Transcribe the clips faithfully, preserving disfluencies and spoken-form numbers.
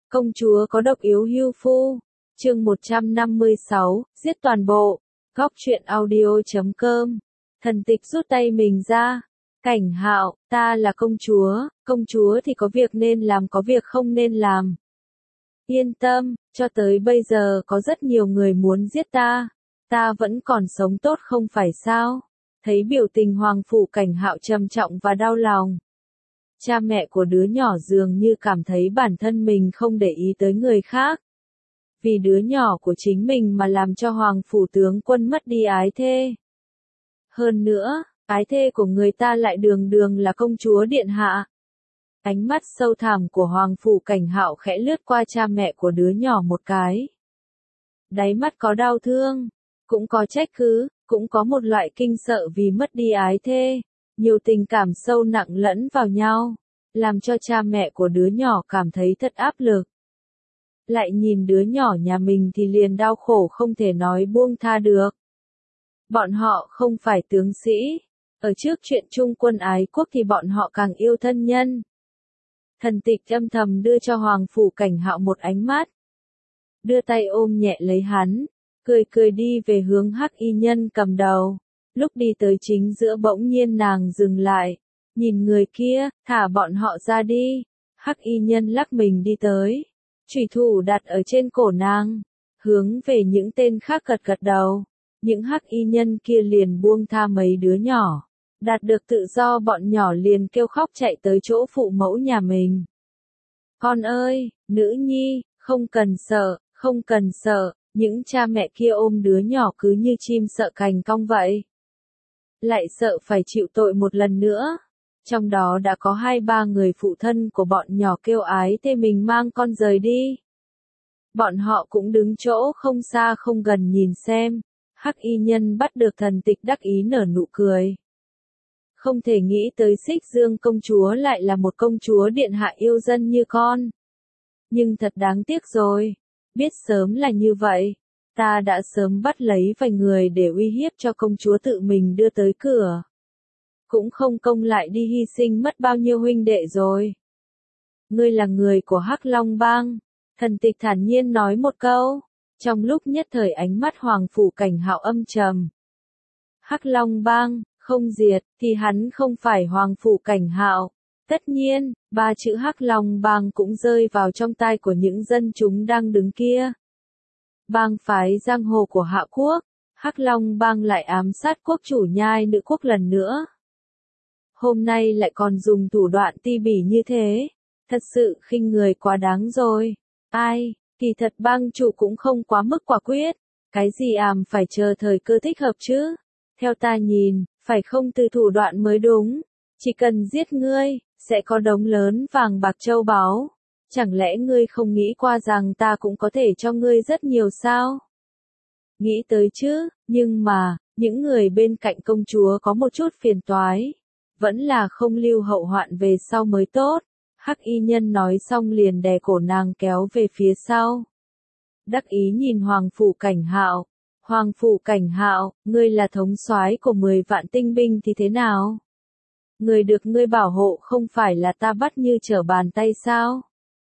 Công chúa có độc yếu hưu phu. Chương một trăm năm mươi sáu, giết toàn bộ. Góc truyện audio chấm com. Thần tịch rút tay mình ra. Cảnh Hạo, ta là công chúa, công chúa thì có việc nên làm có việc không nên làm. Yên tâm, cho tới bây giờ có rất nhiều người muốn giết ta. Ta vẫn còn sống tốt không phải sao? Thấy biểu tình Hoàng phủ Cảnh Hạo trầm trọng và đau lòng. Cha mẹ của đứa nhỏ dường như cảm thấy bản thân mình không để ý tới người khác. Vì đứa nhỏ của chính mình mà làm cho Hoàng phủ tướng quân mất đi ái thê. Hơn nữa, ái thê của người ta lại đường đường là công chúa điện hạ. Ánh mắt sâu thẳm của Hoàng phủ Cảnh Hạo khẽ lướt qua cha mẹ của đứa nhỏ một cái. Đáy mắt có đau thương, cũng có trách cứ, cũng có một loại kinh sợ vì mất đi ái thê. Nhiều tình cảm sâu nặng lẫn vào nhau, làm cho cha mẹ của đứa nhỏ cảm thấy thật áp lực. Lại nhìn đứa nhỏ nhà mình thì liền đau khổ không thể nói buông tha được. Bọn họ không phải tướng sĩ, ở trước chuyện chung quân ái quốc thì bọn họ càng yêu thân nhân. Thần tịch âm thầm đưa cho Hoàng phủ Cảnh Hạo một ánh mắt. Đưa tay ôm nhẹ lấy hắn, cười cười đi về hướng Hắc y nhân cầm đầu. Lúc đi tới chính giữa bỗng nhiên nàng dừng lại, nhìn người kia, thả bọn họ ra đi. Hắc y nhân lắc mình đi tới, chủy thủ đặt ở trên cổ nàng, hướng về những tên khác gật gật đầu. Những hắc y nhân kia liền buông tha mấy đứa nhỏ, đạt được tự do bọn nhỏ liền kêu khóc chạy tới chỗ phụ mẫu nhà mình. Con ơi, nữ nhi, không cần sợ, không cần sợ, những cha mẹ kia ôm đứa nhỏ cứ như chim sợ cành cong vậy. Lại sợ phải chịu tội một lần nữa. Trong đó đã có hai ba người phụ thân của bọn nhỏ kêu ái thê mình mang con rời đi. Bọn họ cũng đứng chỗ không xa không gần nhìn xem. Hắc y nhân bắt được thần tịch đắc ý nở nụ cười. Không thể nghĩ tới Xích Dương công chúa lại là một công chúa điện hạ yêu dân như con. Nhưng thật đáng tiếc rồi. Biết sớm là như vậy. Ta đã sớm bắt lấy vài người để uy hiếp cho công chúa tự mình đưa tới cửa. Cũng không công lại đi hy sinh mất bao nhiêu huynh đệ rồi. Ngươi là người của Hắc Long Bang. Thần tịch thản nhiên nói một câu. Trong lúc nhất thời ánh mắt Hoàng phủ Cảnh Hạo âm trầm. Hắc Long Bang, không diệt, thì hắn không phải Hoàng phủ Cảnh Hạo. Tất nhiên, ba chữ Hắc Long Bang cũng rơi vào trong tai của những dân chúng đang đứng kia. Bang phái giang hồ của Hạ quốc, Hắc Long Bang lại ám sát quốc chủ Nhai Nữ quốc lần nữa. Hôm nay lại còn dùng thủ đoạn ti bỉ như thế, thật sự khinh người quá đáng rồi. Ai, kỳ thật bang chủ cũng không quá mức quả quyết, cái gì àm phải chờ thời cơ thích hợp chứ. Theo ta nhìn, phải không từ thủ đoạn mới đúng, chỉ cần giết ngươi, sẽ có đống lớn vàng bạc châu báu. Chẳng lẽ ngươi không nghĩ qua rằng ta cũng có thể cho ngươi rất nhiều sao? Nghĩ tới chứ, nhưng mà, những người bên cạnh công chúa có một chút phiền toái. Vẫn là không lưu hậu hoạn về sau mới tốt. Hắc y nhân nói xong liền đè cổ nàng kéo về phía sau. Đắc ý nhìn Hoàng phủ Cảnh Hạo. Hoàng phủ Cảnh Hạo, ngươi là thống soái của mười vạn tinh binh thì thế nào? Người được ngươi bảo hộ không phải là ta bắt như trở bàn tay sao?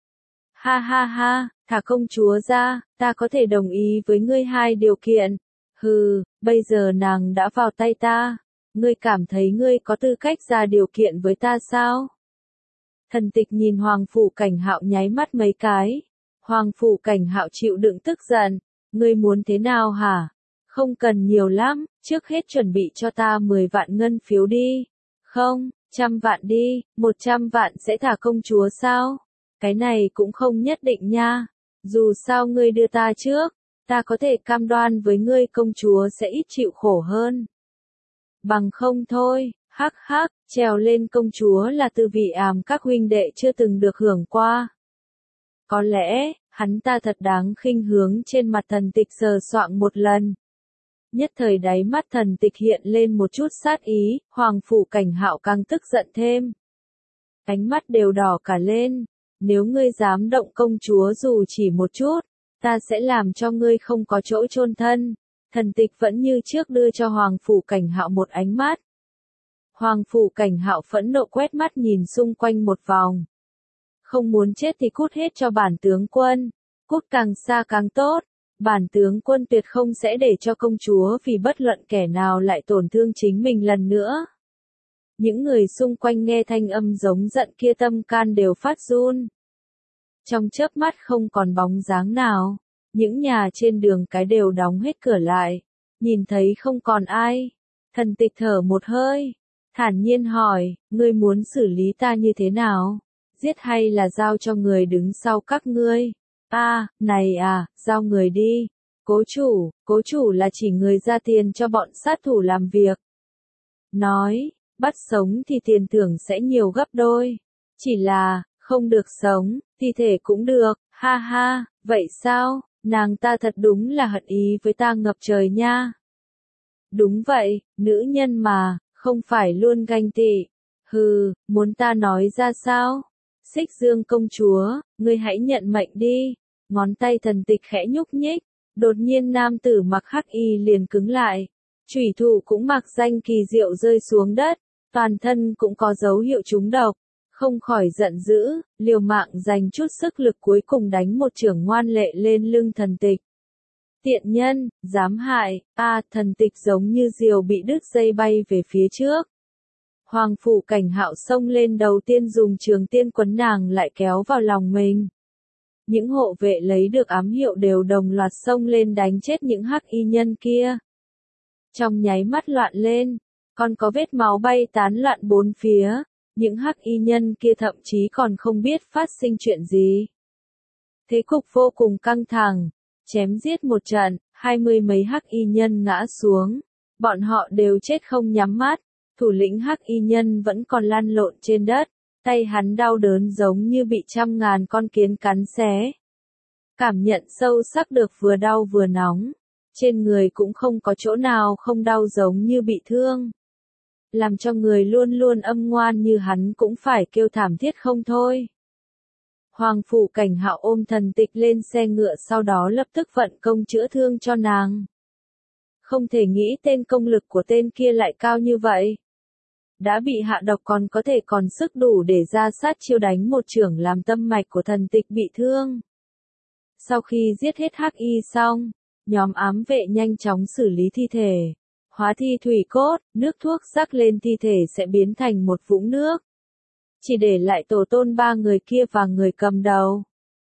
Ha ha ha, thả công chúa ra, ta có thể đồng ý với ngươi hai điều kiện. Hừ, bây giờ nàng đã vào tay ta. Ngươi cảm thấy ngươi có tư cách ra điều kiện với ta sao? Thần tịch nhìn Hoàng phủ Cảnh Hạo nháy mắt mấy cái. Hoàng phủ Cảnh Hạo chịu đựng tức giận. Ngươi muốn thế nào hả? Không cần nhiều lắm, trước hết chuẩn bị cho ta mười vạn ngân phiếu đi. Không, trăm vạn đi, một trăm vạn sẽ thả công chúa sao? Cái này cũng không nhất định nha. Dù sao ngươi đưa ta trước, ta có thể cam đoan với ngươi công chúa sẽ ít chịu khổ hơn. Bằng không thôi, hắc hắc, trèo lên công chúa là tư vị àm các huynh đệ chưa từng được hưởng qua. Có lẽ, hắn ta thật đáng khinh hướng trên mặt thần tịch sờ soạng một lần. Nhất thời đáy mắt thần tịch hiện lên một chút sát ý, Hoàng phủ Cảnh Hạo càng tức giận thêm. Ánh mắt đều đỏ cả lên. Nếu ngươi dám động công chúa dù chỉ một chút, ta sẽ làm cho ngươi không có chỗ chôn thân. Thần tịch vẫn như trước đưa cho Hoàng phủ Cảnh Hạo một ánh mắt. Hoàng phủ Cảnh Hạo phẫn nộ quét mắt nhìn xung quanh một vòng. không muốn chết thì cút hết cho bản tướng quân, cút càng xa càng tốt, bản tướng quân tuyệt không sẽ để cho công chúa vì bất luận kẻ nào lại tổn thương chính mình lần nữa. Những người xung quanh nghe thanh âm giống giận kia tâm can đều phát run. Trong chớp mắt không còn bóng dáng nào, những nhà trên đường cái đều đóng hết cửa lại, nhìn thấy không còn ai. Thần Tịch thở một hơi, thản nhiên hỏi, ngươi muốn xử lý ta như thế nào? Giết hay là giao cho người đứng sau các ngươi? A, à, này à, giao người đi. Cố chủ, cố chủ là chỉ người ra tiền cho bọn sát thủ làm việc. Nói, bắt sống thì tiền thưởng sẽ nhiều gấp đôi. Chỉ là, không được sống, thi thể cũng được, ha ha, vậy sao, nàng ta thật đúng là hận ý với ta ngập trời nha. Đúng vậy, nữ nhân mà, không phải luôn ganh tị. Hừ, muốn ta nói ra sao? Xích Dương công chúa, ngươi hãy nhận mệnh đi. Ngón tay Thần Tịch khẽ nhúc nhích, đột nhiên nam tử mặc hắc y liền cứng lại. Chủy thủ cũng mặc danh kỳ diệu rơi xuống đất, toàn thân cũng có dấu hiệu trúng độc. Không khỏi giận dữ, liều mạng dành chút sức lực cuối cùng đánh một chưởng ngoan lệ lên lưng Thần Tịch. Tiện nhân, dám hại, a à, Thần Tịch giống như diều bị đứt dây bay về phía trước. Hoàng phủ Cảnh Hạo xông lên đầu tiên dùng trường tiên quấn nàng lại kéo vào lòng mình. Những hộ vệ lấy được ám hiệu đều đồng loạt xông lên đánh chết những hắc y nhân kia. Trong nháy mắt loạn lên, còn có vết máu bay tán loạn bốn phía, những hắc y nhân kia thậm chí còn không biết phát sinh chuyện gì. Thế cục vô cùng căng thẳng, chém giết một trận, hai mươi mấy hắc y nhân ngã xuống, bọn họ đều chết không nhắm mắt, thủ lĩnh hắc y nhân vẫn còn lăn lộn trên đất, tay hắn đau đớn giống như bị trăm ngàn con kiến cắn xé. Cảm nhận sâu sắc được vừa đau vừa nóng, trên người cũng không có chỗ nào không đau giống như bị thương. Làm cho người luôn luôn âm ngoan như hắn cũng phải kêu thảm thiết không thôi. Hoàng phủ Cảnh Hạo ôm Thần Tịch lên xe ngựa sau đó lập tức vận công chữa thương cho nàng. Không thể nghĩ tên công lực của tên kia lại cao như vậy. Đã bị hạ độc còn có thể còn sức đủ để ra sát chiêu đánh một chưởng làm tâm mạch của Thần Tịch bị thương. Sau khi giết hết hắc y xong, nhóm ám vệ nhanh chóng xử lý thi thể. Hóa thi thủy cốt, nước thuốc rắc lên thi thể sẽ biến thành một vũng nước. Chỉ để lại tổ tôn ba người kia và người cầm đầu.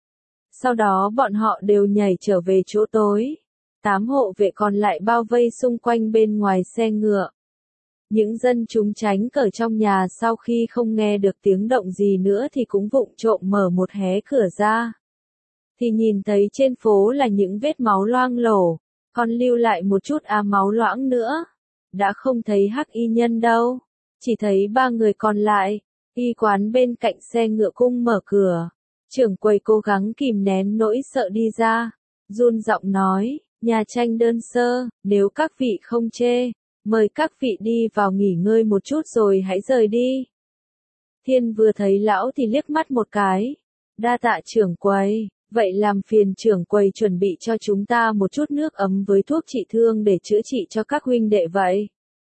Sau đó bọn họ đều nhảy trở về chỗ tối. Tám hộ vệ còn lại bao vây xung quanh bên ngoài xe ngựa. Những dân chúng tránh cở trong nhà sau khi không nghe được tiếng động gì nữa thì cũng vụng trộm mở một hé cửa ra. Thì nhìn thấy trên phố là những vết máu loang lổ, còn lưu lại một chút á máu loãng nữa. Đã không thấy hắc y nhân đâu, chỉ thấy ba người còn lại. Y quán bên cạnh xe ngựa cung mở cửa, trưởng quầy cố gắng kìm nén nỗi sợ đi ra, run giọng nói, nhà tranh đơn sơ, nếu các vị không chê, mời các vị đi vào nghỉ ngơi một chút rồi hãy rời đi. Thiên vừa thấy lão thì liếc mắt một cái, đa tạ trưởng quầy, vậy làm phiền trưởng quầy chuẩn bị cho chúng ta một chút nước ấm với thuốc trị thương để chữa trị cho các huynh đệ vậy.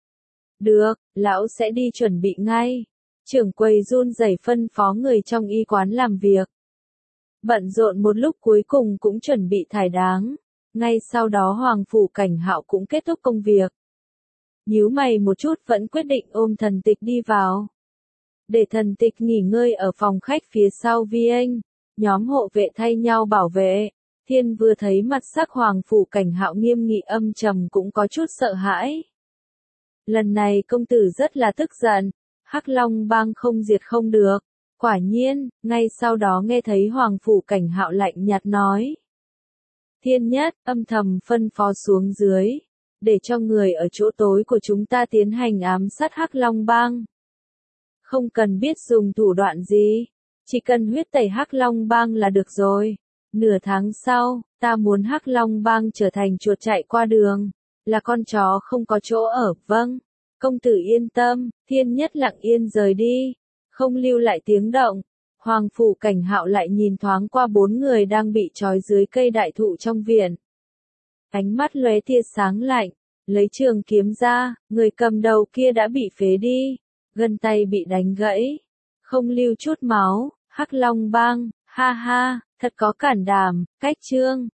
Được, lão sẽ đi chuẩn bị ngay. Trưởng quầy run rẩy phân phó người trong y quán làm việc. Bận rộn một lúc cuối cùng cũng chuẩn bị thải đáng. Ngay sau đó Hoàng phủ Cảnh Hạo cũng kết thúc công việc. Nhíu mày một chút vẫn quyết định ôm Thần Tịch đi vào. Để Thần Tịch nghỉ ngơi ở phòng khách phía sau vi anh. Nhóm hộ vệ thay nhau bảo vệ. Thiên vừa thấy mặt sắc Hoàng phủ Cảnh Hạo nghiêm nghị âm trầm cũng có chút sợ hãi. Lần này công tử rất là tức giận. Hắc Long bang không diệt không được. Quả nhiên, ngay sau đó nghe thấy Hoàng phủ Cảnh Hạo lạnh nhạt nói. Thiên Nhất, âm thầm phân phó xuống dưới, để cho người ở chỗ tối của chúng ta tiến hành ám sát Hắc Long bang. Không cần biết dùng thủ đoạn gì, chỉ cần huyết tẩy Hắc Long bang là được rồi. Nửa tháng sau, ta muốn Hắc Long bang trở thành chuột chạy qua đường, là con chó không có chỗ ở, vâng. Công tử yên tâm, Thiên Nhất lặng yên rời đi, không lưu lại tiếng động. Hoàng phủ Cảnh Hạo lại nhìn thoáng qua bốn người đang bị trói dưới cây đại thụ trong viện. Ánh mắt lóe tia sáng lạnh, lấy trường kiếm ra, người cầm đầu kia đã bị phế đi, gân tay bị đánh gãy, không lưu chút máu, Hắc Long Bang, ha ha, thật có cản đảm, cách chương.